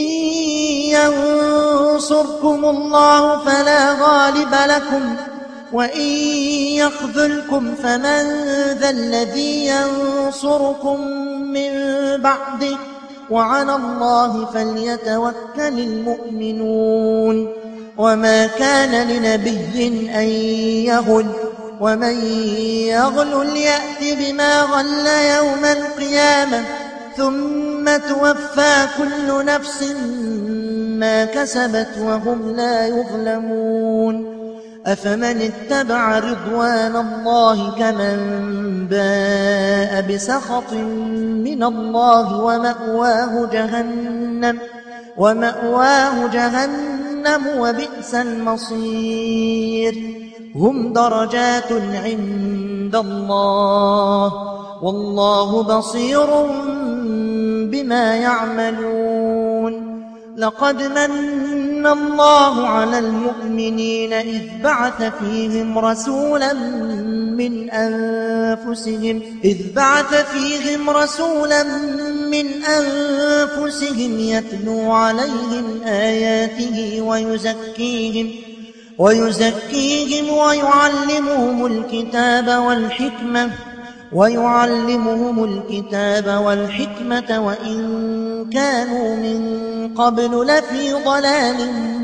ينصركم الله فلا غالب لكم وإن يخذلكم فمن ذا الذي ينصركم من بعده وعلى الله فليتوكل المؤمنون وما كان لنبي أن يغل ومن يغل يأت بما غل يوم القيامة ثم توفى كل نفس ما كسبت وهم لا يظلمون أفمن اتبع رضوان الله كمن باء بسخط من الله ومأواه جهنم ومأواه جهنم وبئس المصير هم درجات عند الله والله بصير بما يعملون لقد من الله على المؤمنين إذ بعث فيهم رسولا من أنفسهم إذ بعث فيهم رسولا من أنفسهم يتلو عليهم آياته ويزكيهم ويزكيهم ويعلمهم الكتاب والحكمة ويعلمهم الكتاب والحكمة وإن كانوا من قبل لفي ضلال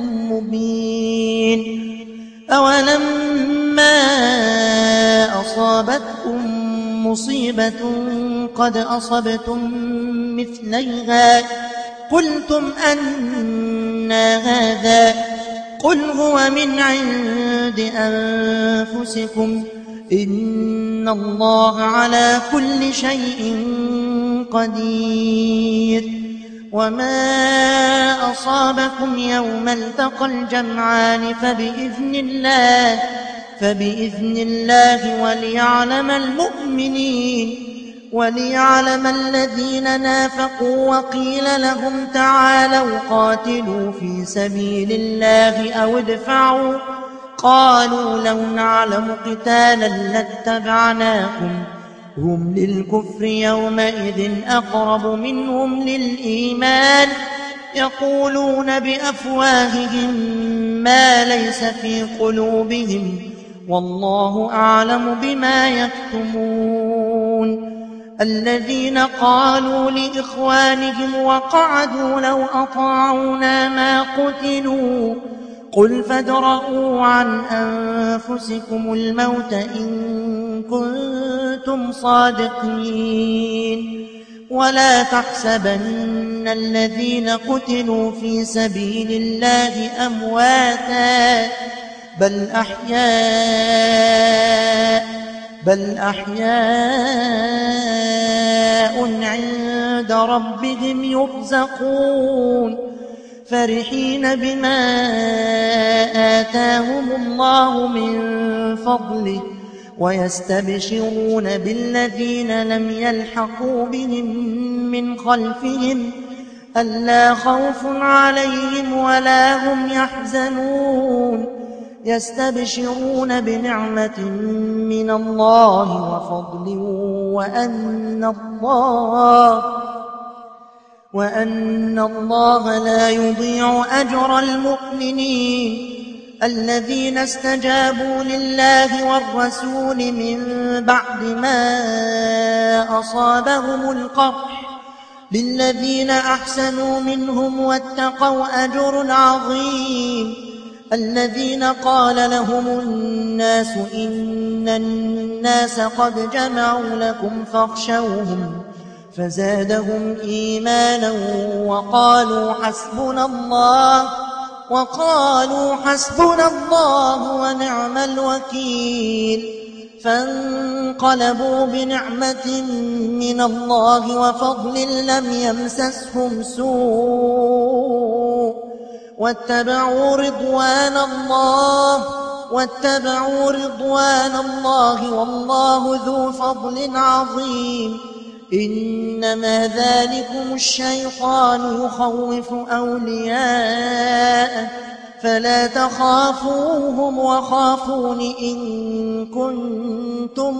مبين أولما أصابتكم مصيبة قد أصبتم مثليها قلتم أنى هذا قل هو من عند أنفسكم إن الله على كل شيء قدير وما أصابكم يوم التقى الجمعان فبإذن الله فبإذن الله وليعلم المؤمنين وليعلم الذين نافقوا وقيل لهم تعالوا قاتلوا في سبيل الله أو ادفعوا قالوا لو نعلم قتالا لاتبعناكم هم للكفر يومئذ أقرب منهم للإيمان يقولون بأفواههم ما ليس في قلوبهم والله أعلم بما يكتمون الذين قالوا لإخوانهم وقعدوا لو أطاعونا ما قتلوا قل فادرءوا عن أنفسكم الموت إن كنتم صادقين ولا تحسبن الذين قتلوا في سبيل الله أمواتا بل أحياء بل أحياء عند ربهم يرزقون فرحين بما آتاهم الله من فضله ويستبشرون بالذين لم يلحقوا بهم من خلفهم ألا خوف عليهم ولا هم يحزنون يستبشرون بنعمة من الله وفضل وأن الله وأن الله لا يضيع أجر المؤمنين الذين استجابوا لله والرسول من بعد ما أصابهم القرح للذين أحسنوا منهم واتقوا أجر عظيم الذين قال لهم الناس إن الناس قد جمعوا لكم فاخشوهم فزادهم إيمانا وقالوا حسبنا الله وقالوا حسبنا الله ونعم الوكيل فانقلبوا بنعمة من الله وفضل لم يمسسهم سوء واتبعوا رضوان الله واتبعوا رضوان الله والله ذو فضل عظيم إنما ذلكم الشيطان يخوف أولياءه فلا تخافوهم وخافون إن كنتم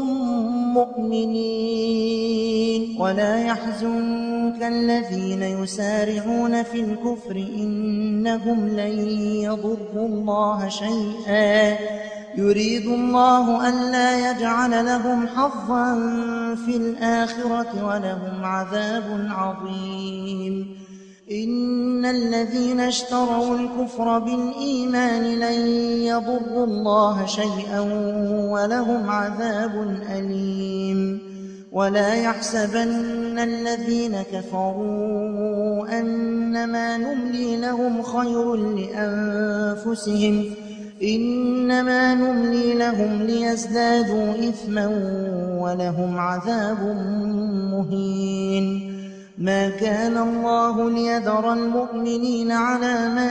مؤمنين ولا يحزنك الذين يسارعون في الكفر إنهم لن يضروا الله شيئا يريد الله ألا يجعل لهم حظا في الآخرة ولهم عذاب عظيم إن الذين اشتروا الكفر بالإيمان لن يضروا الله شيئا ولهم عذاب أليم ولا يحسبن الذين كفروا أنما نملي لهم خير لأنفسهم إنما نملي لهم ليزدادوا إثما ولهم عذاب مهين ما كان الله ليذر المؤمنين على ما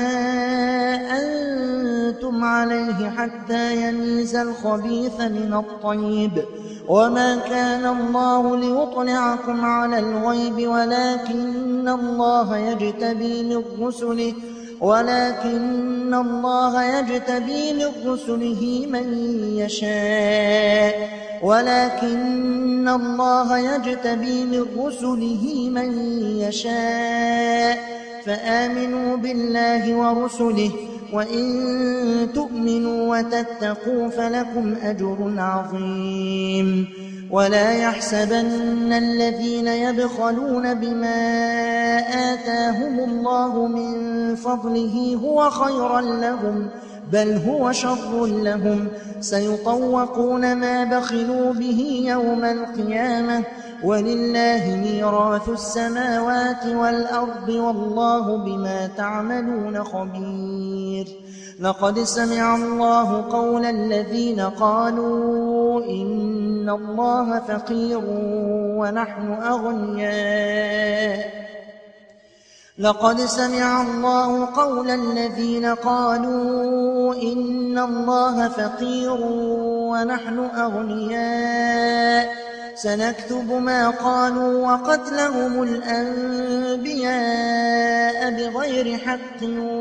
أنتم عليه حتى يميز الخبيث من الطيب وما كان الله ليطلعكم على الغيب ولكن الله يجتبي من رسله ولكن الله يجتبي من رسله من يشاء ولكن الله يجتبي من رسله من يشاء فآمنوا بالله ورسله وإن تؤمنوا وتتقوا فلكم أجر عظيم ولا يحسبن الذين يبخلون بما آتاهم الله من فضله هو خيرا لهم بل هو شر لهم سيطوقون ما بخلوا به يوم القيامة ولله ميراث السماوات والأرض والله بما تعملون خبير لقد سمع الله قول الذين قالوا إن الله فقير ونحن أغنياء لقد سمع الله قول الذين قالوا إن الله فقير ونحن أغنياء سنكتب ما قالوا وقتلهم الأنبياء بغير حق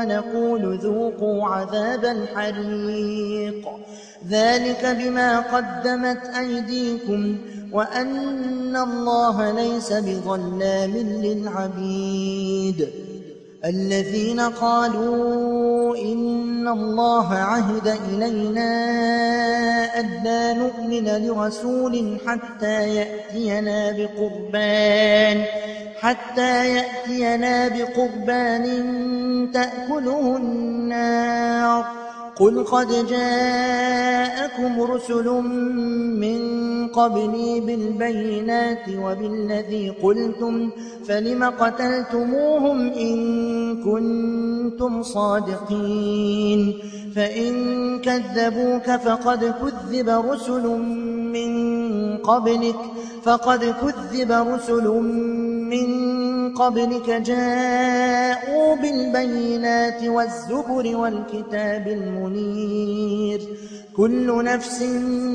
ونقول ذوقوا عذاب الحريق ذلك بما قدمت أيديكم وأن الله ليس بظلام للعبيد الذين قالوا إن الله عهد إلينا ألا نؤمن لرسول حتى يأتينا بقربان حتى يأتينا بقربان تأكله النار قل قد جاءكم رسل من قبلي بالبينات وبالذي قلتم فلم قتلتموهم إن كنتم صادقين فإن كذبوك فقد كذب رسل من قبلك فقد كذب رسل من قبلك جاءوا بالبينات والزبر والكتاب المنير كل نفس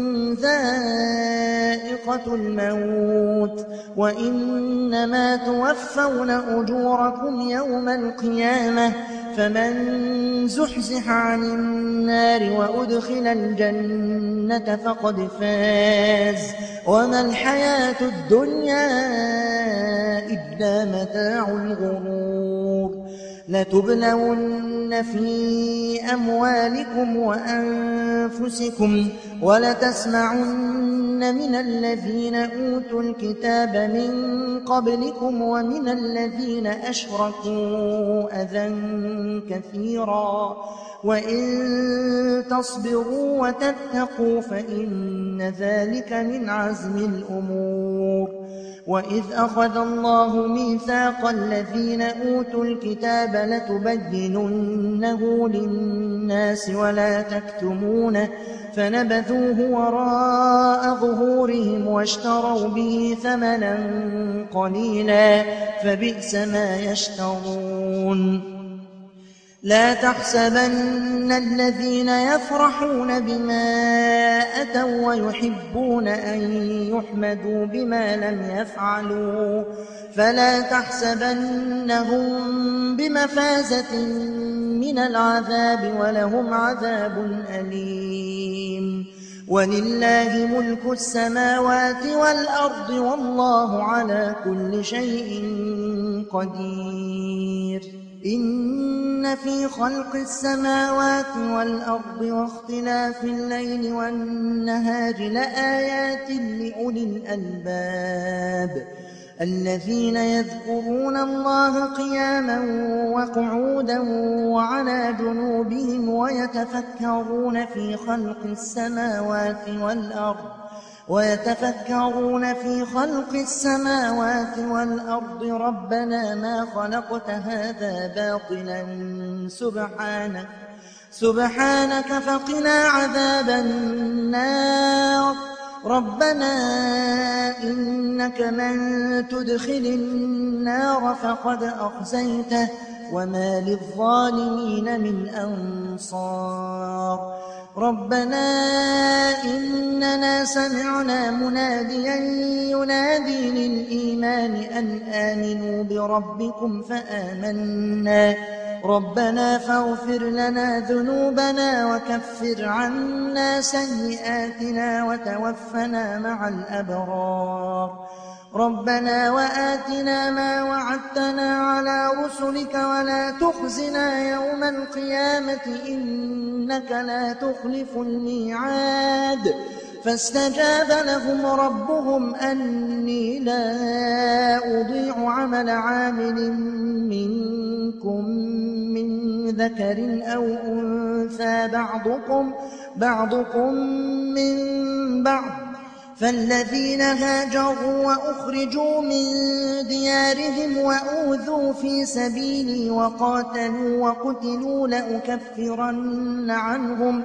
ذائقة الموت وإنما توفون أجوركم يوم القيامة فمن زحزح عن النار وأدخل الجنة فقد فاز وما الحياة الدنيا إلا متاع الغرور لتبلون في أموالكم وأنفسكم ولتسمعن من الذين أوتوا الكتاب من قبلكم ومن الذين أشركوا أذى كثيرا وإن تصبروا وتتقوا فإن ذلك من عزم الأمور وإذ أخذ الله ميثاق الذين أوتوا الكتاب لتبيننه للناس ولا تكتمونه فنبذوه وراء ظهورهم واشتروا به ثمنا قليلا فبئس ما يشترون لا تحسبن الذين يفرحون بما أتوا ويحبون أن يحمدوا بما لم يفعلوا فلا تحسبنهم بمفازة من العذاب ولهم عذاب أليم ولله ملك السماوات والأرض والله على كل شيء قدير إن في خلق السماوات والأرض واختلاف الليل والنهار لآيات لأولي الألباب الذين يذكرون الله قياما وقعودا وعلى جنوبهم ويتفكرون في خلق السماوات والأرض ويتفكرون في خلق السماوات والأرض ربنا ما خلقت هذا باطلا سبحانك سبحانك فقنا عذاب النار ربنا إنك من تدخل النار فقد أخزيته وما للظالمين من أنصار ربنا إننا سمعنا مناديا ينادي للإيمان أن آمنوا بربكم فآمنا ربنا فاغفر لنا ذنوبنا وكفر عنا سيئاتنا وتوفنا مع الأبرار ربنا وآتنا ما وعدتنا على رسلك ولا تخزنا يوم القيامة إنك لا تخلف الميعاد فاستجاب لهم ربهم أني لا أضيع عمل عامل منكم من ذكر أو أنثى بعضكم, بعضكم من بعض فالذين هاجروا وأخرجوا من ديارهم وأوذوا في سبيلي وقاتلوا وقتلوا لأكفرن عنهم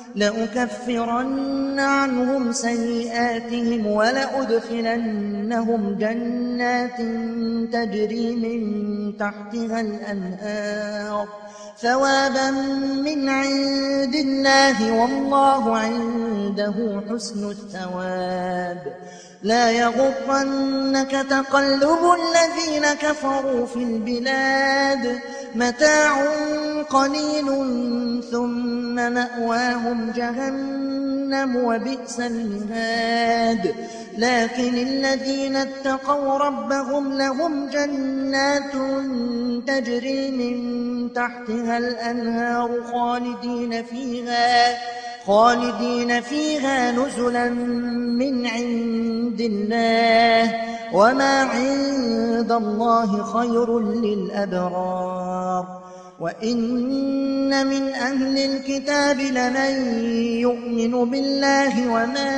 لأكفرن عنهم سيئاتهم ولأدخلنهم جنات تجري من تحتها الأنهار ثوابا من عند الله والله عنده حسن الثواب. لا يغرنك تقلب الذين كفروا في البلاد متاع قليل ثم مأواهم جهنم وبئس المهاد. لكن الذين اتقوا ربهم لهم جنات تجري من تحتها الأنهار خالدين فيها خالدين فيها نزلا من عند الله وما عند الله خير للأبرار. وإن من أهل الكتاب لمن يؤمن بالله وما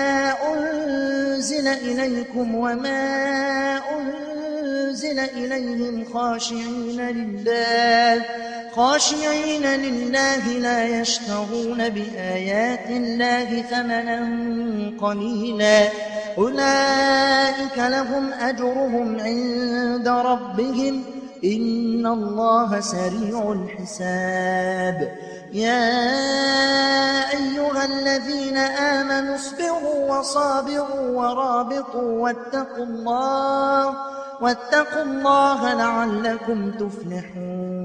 أنزل إليكم وما أنزل إليهم خاشعين لله خاشعين لله لا يشترون بآيات الله ثمنا قليلا أولئك لهم أجرهم عند ربهم إن الله سريع الحساب. يا أيها الذين آمنوا اصبروا وصابروا ورابطوا واتقوا الله واتقوا الله لعلكم تفلحون.